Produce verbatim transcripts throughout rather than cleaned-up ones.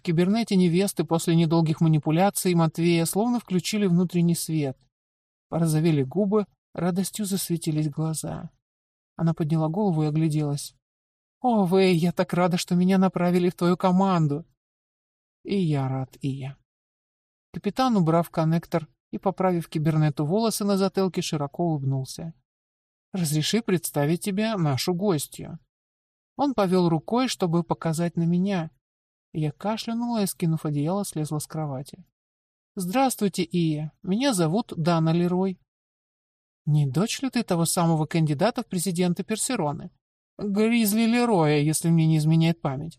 кибернете невесты после недолгих манипуляций Матвея словно включили внутренний свет. Порозовели губы, радостью засветились глаза. Она подняла голову и огляделась. «О, Вэй, я так рада, что меня направили в твою команду!» «И я рад, Ия». Капитан, убрав коннектор и поправив кибернету волосы на затылке, широко улыбнулся. «Разреши представить тебе нашу гостью». Он повел рукой, чтобы показать на меня. Я кашлянула и, скинув одеяло, слезла с кровати. «Здравствуйте, Ия. Меня зовут Дана Лерой». «Не дочь ли ты того самого кандидата в президенты Персероны? Гризли Лероя, если мне не изменяет память».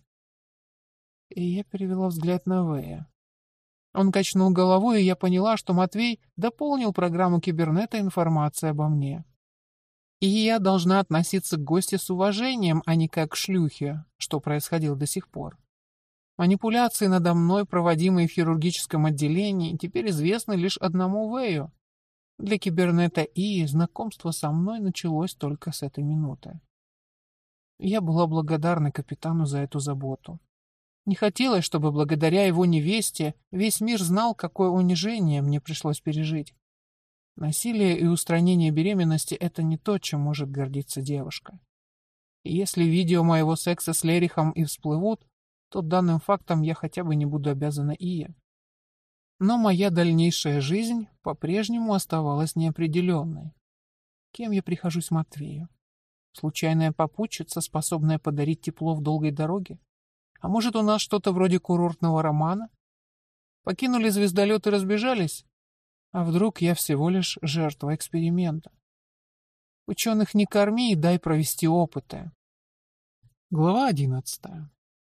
И я перевела взгляд на Вэя. Он качнул головой, и я поняла, что Матвей дополнил программу кибернета информацией обо мне. И я должна относиться к гости с уважением, а не как к шлюхе, что происходило до сих пор. Манипуляции надо мной, проводимые в хирургическом отделении, теперь известны лишь одному Вэю. Для кибернета И знакомство со мной началось только с этой минуты. Я была благодарна капитану за эту заботу. Не хотелось, чтобы благодаря его невесте весь мир знал, какое унижение мне пришлось пережить. Насилие и устранение беременности — это не то, чем может гордиться девушка. И если видео моего секса с Лерихом и всплывут, то данным фактом я хотя бы не буду обязана Ие. Но моя дальнейшая жизнь по-прежнему оставалась неопределенной. Кем я прихожусь Матвею? Случайная попутчица, способная подарить тепло в долгой дороге? А может, у нас что-то вроде курортного романа? Покинули звездолет и разбежались? А вдруг я всего лишь жертва эксперимента? Ученых не корми и дай провести опыты. Глава одиннадцатая.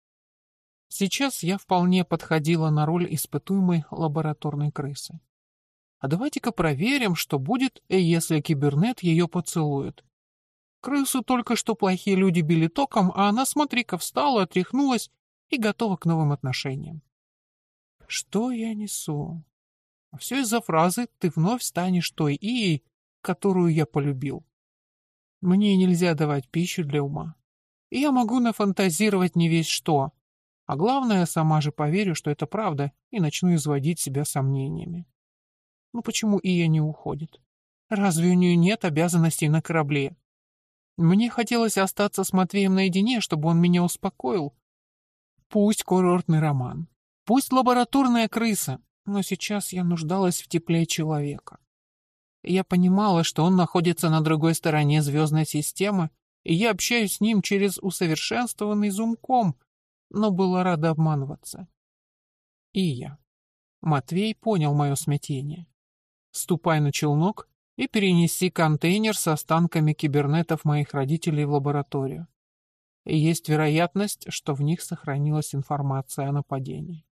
Сейчас я вполне подходила на роль испытуемой лабораторной крысы. А давайте-ка проверим, что будет, если кибернет ее поцелует. Крысу только что плохие люди били током, а она, смотри-ка, встала, отряхнулась и готова к новым отношениям. Что я несу? Все из-за фразы «ты вновь станешь той Ией, которую я полюбил». Мне нельзя давать пищу для ума. И я могу нафантазировать не весь что. А главное, сама же поверю, что это правда, и начну изводить себя сомнениями. Ну почему Ия не уходит? Разве у нее нет обязанностей на корабле? Мне хотелось остаться с Матвеем наедине, чтобы он меня успокоил. Пусть курортный роман, пусть лабораторная крыса, но сейчас я нуждалась в тепле человека. Я понимала, что он находится на другой стороне звездной системы, и я общаюсь с ним через усовершенствованный зумком, но была рада обманываться. И я. Матвей понял мое смятение. Ступай на челнок и перенеси контейнер с останками кибернетов моих родителей в лабораторию. И есть вероятность, что в них сохранилась информация о нападении.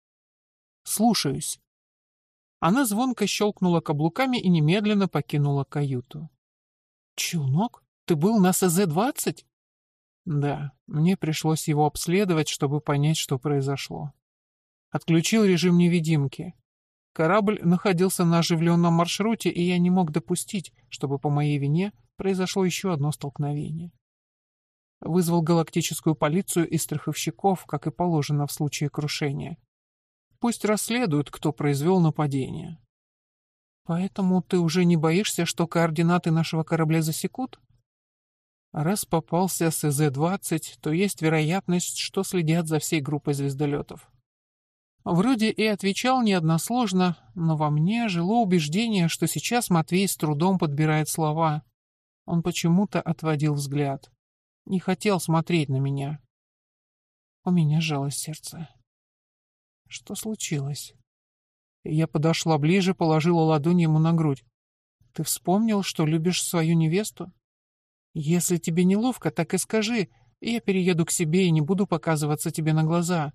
Слушаюсь. Она звонко щелкнула каблуками и немедленно покинула каюту. Челнок? Ты был на эс зэ двадцать? Да, мне пришлось его обследовать, чтобы понять, что произошло. Отключил режим невидимки. Корабль находился на оживленном маршруте, и я не мог допустить, чтобы по моей вине произошло еще одно столкновение. Вызвал галактическую полицию и страховщиков, как и положено в случае крушения. Пусть расследуют, кто произвел нападение. Поэтому ты уже не боишься, что координаты нашего корабля засекут? Раз попался с эс зэ двадцать, то есть вероятность, что следят за всей группой звездолетов. Вроде и отвечал неодносложно, но во мне жило убеждение, что сейчас Матвей с трудом подбирает слова. Он почему-то отводил взгляд. Не хотел смотреть на меня. У меня сжалось сердце. Что случилось? Я подошла ближе, положила ладонь ему на грудь. Ты вспомнил, что любишь свою невесту? Если тебе неловко, так и скажи, и я перееду к себе и не буду показываться тебе на глаза.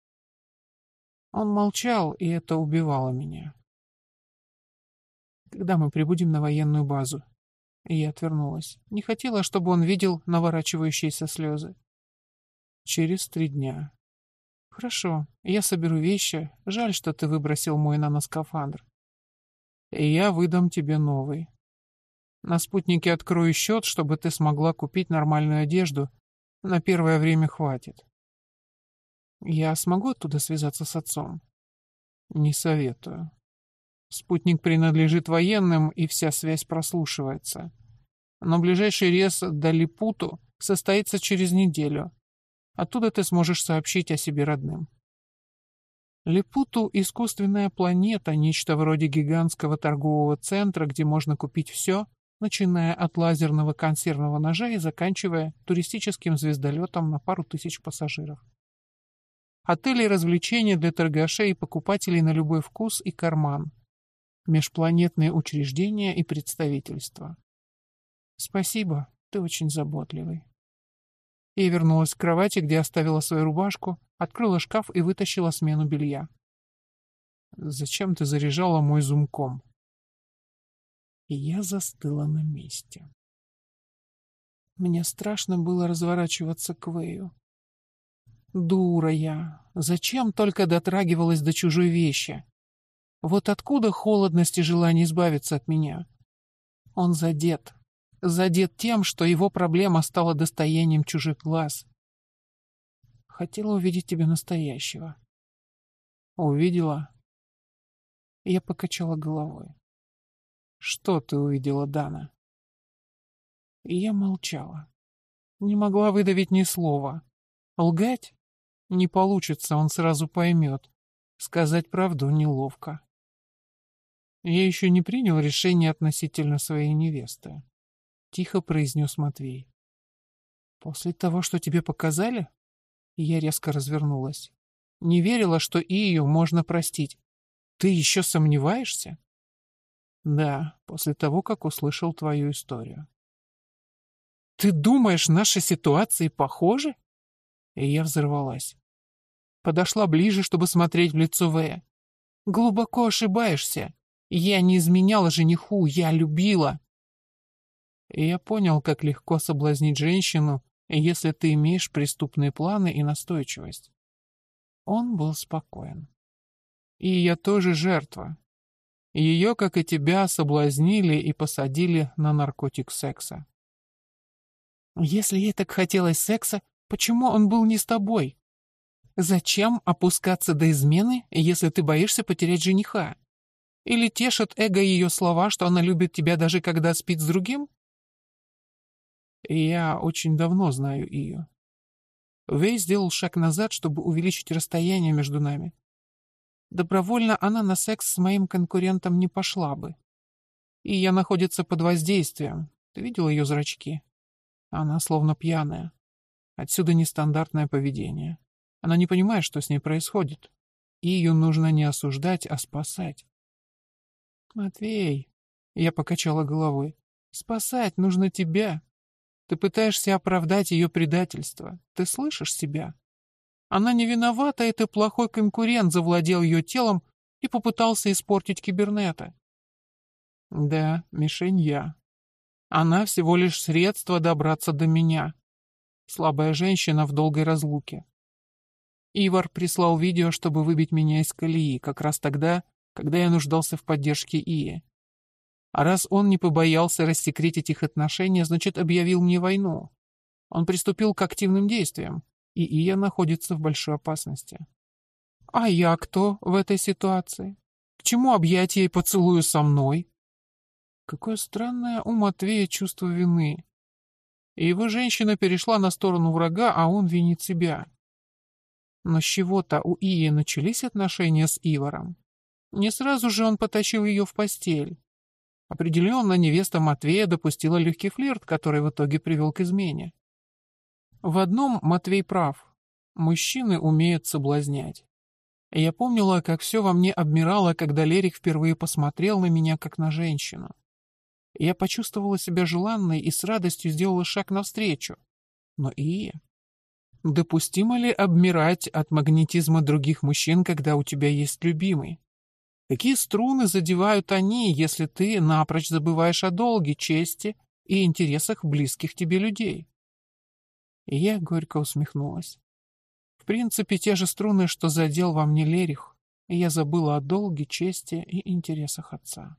Он молчал, и это убивало меня. Когда мы прибудем на военную базу? И я отвернулась. Не хотела, чтобы он видел наворачивающиеся слезы. Через три дня. Хорошо, я соберу вещи. Жаль, что ты выбросил мой наноскафандр. И я выдам тебе новый. На спутнике открою счет, чтобы ты смогла купить нормальную одежду. На первое время хватит. Я смогу оттуда связаться с отцом? Не советую. Спутник принадлежит военным, и вся связь прослушивается. Но ближайший рейс до Липуту состоится через неделю. Оттуда ты сможешь сообщить о себе родным. Липуту — искусственная планета, нечто вроде гигантского торгового центра, где можно купить все, начиная от лазерного консервного ножа и заканчивая туристическим звездолетом на пару тысяч пассажиров. Отели и развлечения для торгашей и покупателей на любой вкус и карман. Межпланетные учреждения и представительства. Спасибо, ты очень заботливый. Я вернулась к кровати, где оставила свою рубашку, открыла шкаф и вытащила смену белья. Зачем ты заряжала мой зумком? И я застыла на месте. Мне страшно было разворачиваться к Вэю. Дура я. Зачем только дотрагивалась до чужой вещи? Вот откуда холодность и желание избавиться от меня? Он задет. Задет тем, что его проблема стала достоянием чужих глаз. Хотела увидеть тебя настоящего. Увидела? Я покачала головой. Что ты увидела, Дана? И я молчала. Не могла выдавить ни слова. Лгать? Не получится, он сразу поймет. Сказать правду неловко. Я еще не принял решение относительно своей невесты. Тихо произнес Матвей. После того, что тебе показали? Я резко развернулась. Не верила, что Ию можно простить. Ты еще сомневаешься? Да, после того, как услышал твою историю. Ты думаешь, наши ситуации похожи? И я взорвалась. Подошла ближе, чтобы смотреть в лицо Вэя. Глубоко ошибаешься. Я не изменяла жениху, я любила. И я понял, как легко соблазнить женщину, если ты имеешь преступные планы и настойчивость. Он был спокоен. И я тоже жертва. Ее, как и тебя, соблазнили и посадили на наркотик секса. Если ей так хотелось секса, почему он был не с тобой? Зачем опускаться до измены, если ты боишься потерять жениха? Или тешит эго ее слова, что она любит тебя даже когда спит с другим? Я очень давно знаю ее. Вэй сделал шаг назад, чтобы увеличить расстояние между нами. Добровольно она на секс с моим конкурентом не пошла бы. И я находится под воздействием. Ты видел ее зрачки? Она словно пьяная. Отсюда нестандартное поведение. Она не понимает, что с ней происходит. И ее нужно не осуждать, а спасать. Матвей, я покачала головой, спасать нужно тебя. Ты пытаешься оправдать ее предательство. Ты слышишь себя? Она не виновата, это плохой конкурент завладел ее телом и попытался испортить кибернета. Да, мишень я. Она всего лишь средство добраться до меня. Слабая женщина в долгой разлуке. Ивар прислал видео, чтобы выбить меня из колеи, как раз тогда, когда я нуждался в поддержке Ии. А раз он не побоялся рассекретить их отношения, значит, объявил мне войну. Он приступил к активным действиям, и Ия находится в большой опасности. А я кто в этой ситуации? К чему объятия и поцелую со мной? Какое странное у Матвея чувство вины. И его женщина перешла на сторону врага, а он винит себя. Но с чего-то у Ии начались отношения с Иваром. Не сразу же он потащил ее в постель. Определенно, невеста Матвея допустила легкий флирт, который в итоге привел к измене. В одном Матвей прав. Мужчины умеют соблазнять. Я помнила, как все во мне обмирало, когда Лерик впервые посмотрел на меня, как на женщину. Я почувствовала себя желанной и с радостью сделала шаг навстречу. Но и... Допустимо ли обмирать от магнетизма других мужчин, когда у тебя есть любимый? Какие струны задевают они, если ты напрочь забываешь о долге, чести и интересах близких тебе людей? И я горько усмехнулась. В принципе, те же струны, что задел во мне Лерих, и я забыла о долге, чести и интересах отца.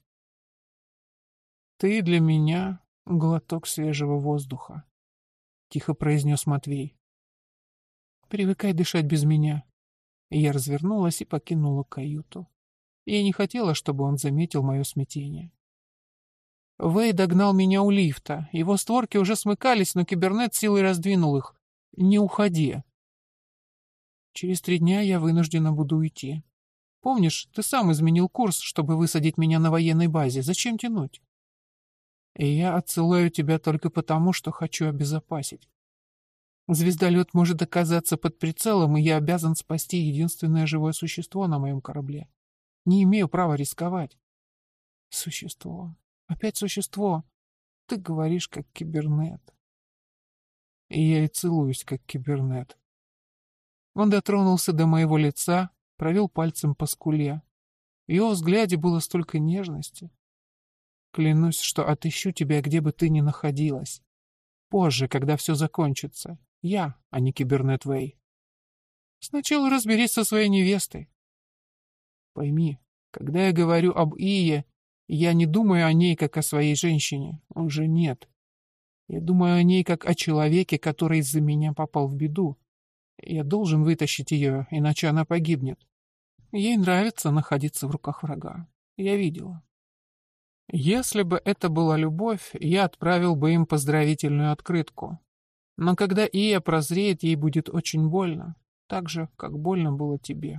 «Ты для меня глоток свежего воздуха», — тихо произнес Матвей. «Привыкай дышать без меня. Я развернулась и покинула каюту. Я не хотела, чтобы он заметил мое смятение. Вэй догнал меня у лифта. Его створки уже смыкались, но кибернет силой раздвинул их. «Не уходи». Через три дня я вынуждена буду уйти. Помнишь, ты сам изменил курс, чтобы высадить меня на военной базе. Зачем тянуть? И я отсылаю тебя только потому, что хочу обезопасить. Звездолет может оказаться под прицелом, и я обязан спасти единственное живое существо на моем корабле. Не имею права рисковать. Существо. Опять существо. Ты говоришь, как кибернет. И я и целуюсь, как кибернет. Он дотронулся до моего лица, провел пальцем по скуле. В его взгляде было столько нежности. Клянусь, что отыщу тебя, где бы ты ни находилась. Позже, когда все закончится. Я, а не кибернет Вэй. Сначала разберись со своей невестой. Пойми, когда я говорю об Ие, я не думаю о ней, как о своей женщине. Уже нет. Я думаю о ней, как о человеке, который из-за меня попал в беду. Я должен вытащить ее, иначе она погибнет. Ей нравится находиться в руках врага. Я видела. Если бы это была любовь, я отправил бы им поздравительную открытку. Но когда Ия прозреет, ей будет очень больно. Так же, как больно было тебе.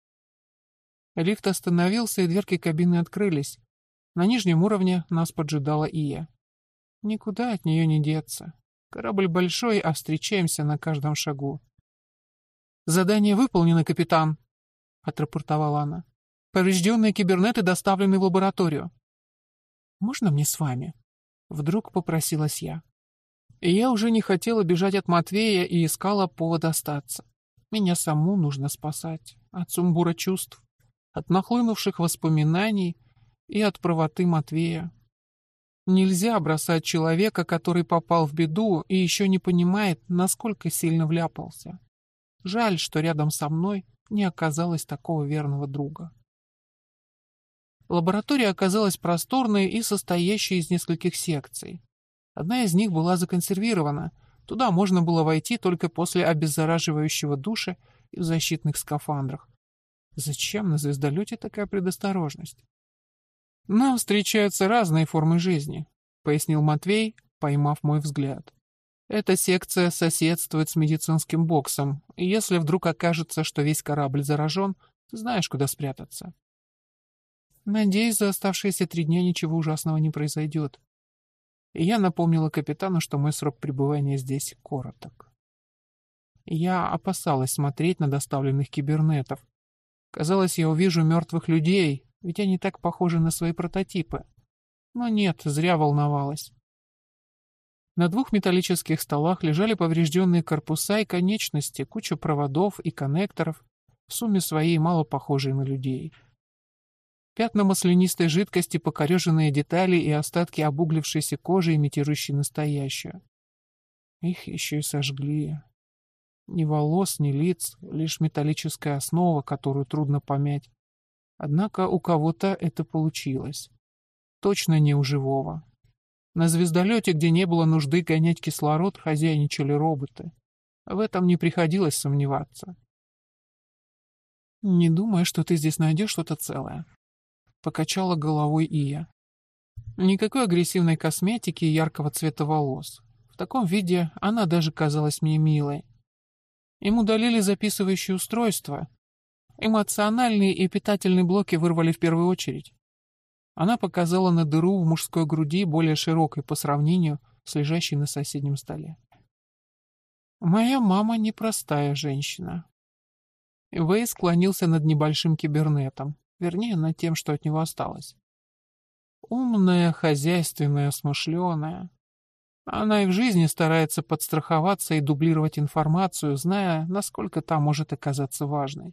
Лифт остановился, и дверки кабины открылись. На нижнем уровне нас поджидала Ия. Никуда от нее не деться. Корабль большой, а встречаемся на каждом шагу. «Задание выполнено, капитан», — отрапортовала она. «Поврежденные кибернеты доставлены в лабораторию». «Можно мне с вами?» — вдруг попросилась я. И я уже не хотела бежать от Матвея и искала повод остаться. Меня саму нужно спасать от сумбура чувств, от нахлынувших воспоминаний и от правоты Матвея. Нельзя бросать человека, который попал в беду и еще не понимает, насколько сильно вляпался. Жаль, что рядом со мной не оказалось такого верного друга. Лаборатория оказалась просторной и состоящей из нескольких секций. Одна из них была законсервирована. Туда можно было войти только после обеззараживающего душа и в защитных скафандрах. Зачем на звездолете такая предосторожность? «Нам встречаются разные формы жизни», — пояснил Матвей, поймав мой взгляд. «Эта секция соседствует с медицинским боксом, и если вдруг окажется, что весь корабль заражен, ты знаешь, куда спрятаться. Надеюсь, за оставшиеся три дня ничего ужасного не произойдет». И я напомнила капитану, что мой срок пребывания здесь короток. Я опасалась смотреть на доставленных кибернетов. Казалось, я увижу мертвых людей, ведь они так похожи на свои прототипы. Но нет, зря волновалась. На двух металлических столах лежали поврежденные корпуса и конечности, куча проводов и коннекторов, в сумме своей мало похожие на людей. Пятна маслянистой жидкости, покореженные детали и остатки обуглившейся кожи, имитирующей настоящую. Их еще и сожгли. Ни волос, ни лиц, лишь металлическая основа, которую трудно помять. Однако у кого-то это получилось. Точно не у живого. На звездолете, где не было нужды гонять кислород, хозяйничали роботы. В этом не приходилось сомневаться. «Не думаю, что ты здесь найдешь что-то целое», — покачала головой Ия. Никакой агрессивной косметики и яркого цвета волос. В таком виде она даже казалась мне милой. Им удалили записывающее устройство. Эмоциональные и питательные блоки вырвали в первую очередь. Она показала на дыру в мужской груди, более широкой по сравнению с лежащей на соседнем столе. «Моя мама непростая женщина». Вэй склонился над небольшим кибернетом, вернее, над тем, что от него осталось. Умная, хозяйственная, смышленая. Она и в жизни старается подстраховаться и дублировать информацию, зная, насколько та может оказаться важной.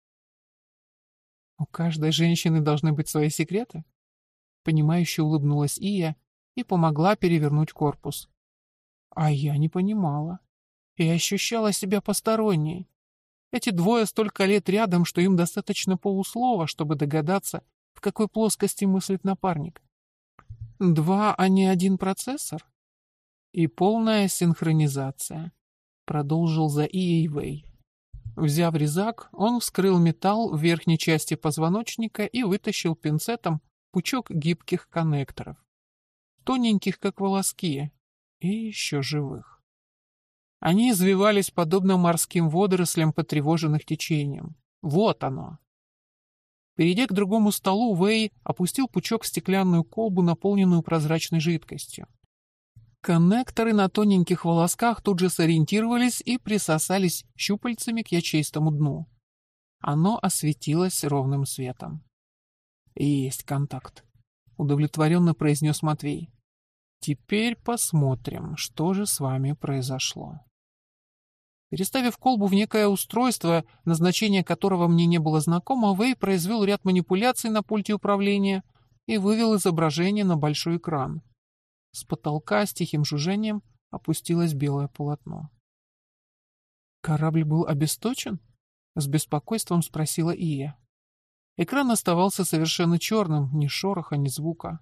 «У каждой женщины должны быть свои секреты?» Понимающе улыбнулась Ия и помогла перевернуть корпус. А я не понимала. И ощущала себя посторонней. Эти двое столько лет рядом, что им достаточно полуслова, чтобы догадаться, в какой плоскости мыслит напарник. Два, а не один процессор? И полная синхронизация, продолжил за Ией Вэй. Взяв резак, он вскрыл металл в верхней части позвоночника и вытащил пинцетом пучок гибких коннекторов, тоненьких, как волоски, и еще живых. Они извивались подобно морским водорослям, потревоженных течением. Вот оно. Перейдя к другому столу, Вэй опустил пучок в стеклянную колбу, наполненную прозрачной жидкостью. Коннекторы на тоненьких волосках тут же сориентировались и присосались щупальцами к ячеистому дну. Оно осветилось ровным светом. «Есть контакт», — удовлетворенно произнес Матвей. «Теперь посмотрим, что же с вами произошло». Переставив колбу в некое устройство, назначение которого мне не было знакомо, Вэй произвел ряд манипуляций на пульте управления и вывел изображение на большой экран. С потолка с тихим жужжением опустилось белое полотно. «Корабль был обесточен?» — с беспокойством спросила Ия. Экран оставался совершенно черным, ни шороха, ни звука.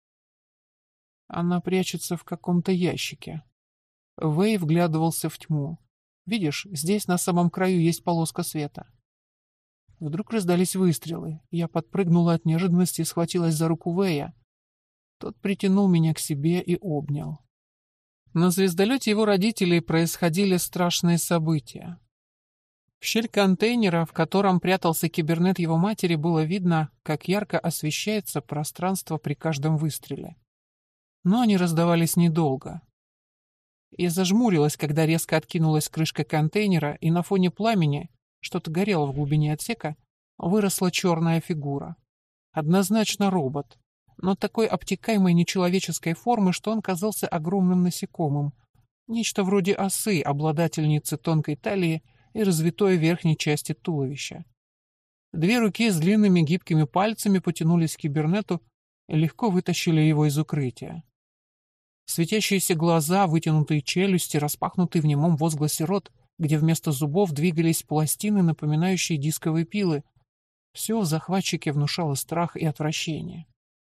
Она прячется в каком-то ящике. Вэй вглядывался в тьму. Видишь, здесь на самом краю есть полоска света. Вдруг раздались выстрелы. Я подпрыгнула от неожиданности и схватилась за руку Вэя. Тот притянул меня к себе и обнял. На звездолете его родителей происходили страшные события. В щель контейнера, в котором прятался кибернет его матери, было видно, как ярко освещается пространство при каждом выстреле. Но они раздавались недолго. Я зажмурилась, когда резко откинулась крышка контейнера, и на фоне пламени, что-то горело в глубине отсека, выросла черная фигура. Однозначно робот, но такой обтекаемой нечеловеческой формы, что он казался огромным насекомым. Нечто вроде осы, обладательницы тонкой талии и развитой верхней части туловища. Две руки с длинными гибкими пальцами потянулись к кибернету и легко вытащили его из укрытия. Светящиеся глаза, вытянутые челюсти, распахнутый в немом возгласе рот, где вместо зубов двигались пластины, напоминающие дисковые пилы. Все в захватчике внушало страх и отвращение.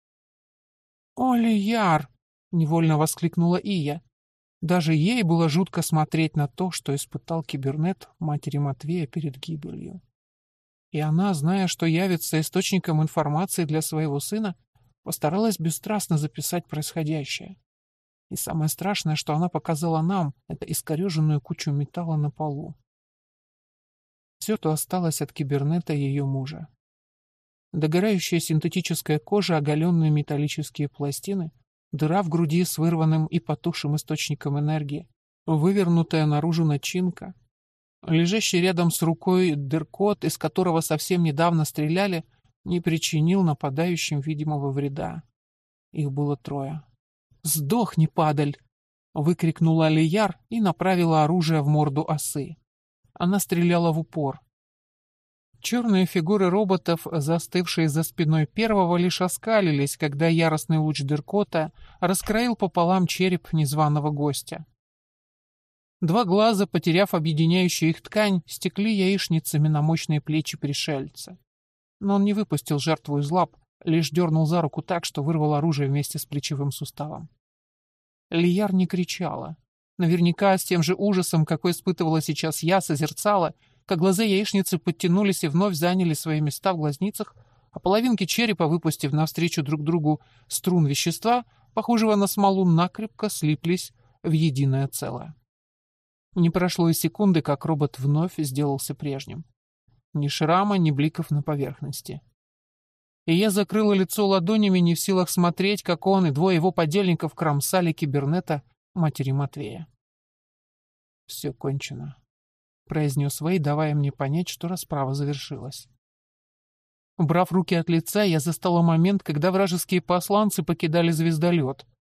«Оли-Яр!» — невольно воскликнула Ия. Даже ей было жутко смотреть на то, что испытал кибернет матери Матвея перед гибелью. И она, зная, что явится источником информации для своего сына, постаралась бесстрастно записать происходящее. И самое страшное, что она показала нам, это искореженную кучу металла на полу. Все, что осталось от кибернета ее мужа. Догорающая синтетическая кожа, оголенные металлические пластины, дыра в груди с вырванным и потухшим источником энергии, вывернутая наружу начинка, лежащий рядом с рукой дыркот, из которого совсем недавно стреляли, не причинил нападающим видимого вреда. Их было трое. «Сдохни, падаль!» — выкрикнула Алияр и направила оружие в морду осы. Она стреляла в упор. Черные фигуры роботов, застывшие за спиной первого, лишь оскалились, когда яростный луч дыркота раскроил пополам череп незваного гостя. Два глаза, потеряв объединяющую их ткань, стекли яичницами на мощные плечи пришельца. Но он не выпустил жертву из лап, лишь дернул за руку так, что вырвал оружие вместе с плечевым суставом. Лияр не кричала. Наверняка с тем же ужасом, какой испытывала сейчас я, созерцала, как глаза яичницы подтянулись и вновь заняли свои места в глазницах, а половинки черепа, выпустив навстречу друг другу струн вещества, похожего на смолу, накрепко слиплись в единое целое. Не прошло и секунды, как робот вновь сделался прежним. Ни шрама, ни бликов на поверхности. И я закрыла лицо ладонями, не в силах смотреть, как он и двое его подельников кромсали кибернета матери Матвея. «Все кончено», — произнес Вэй, давая мне понять, что расправа завершилась. Убрав руки от лица, я застала момент, когда вражеские посланцы покидали звездолет.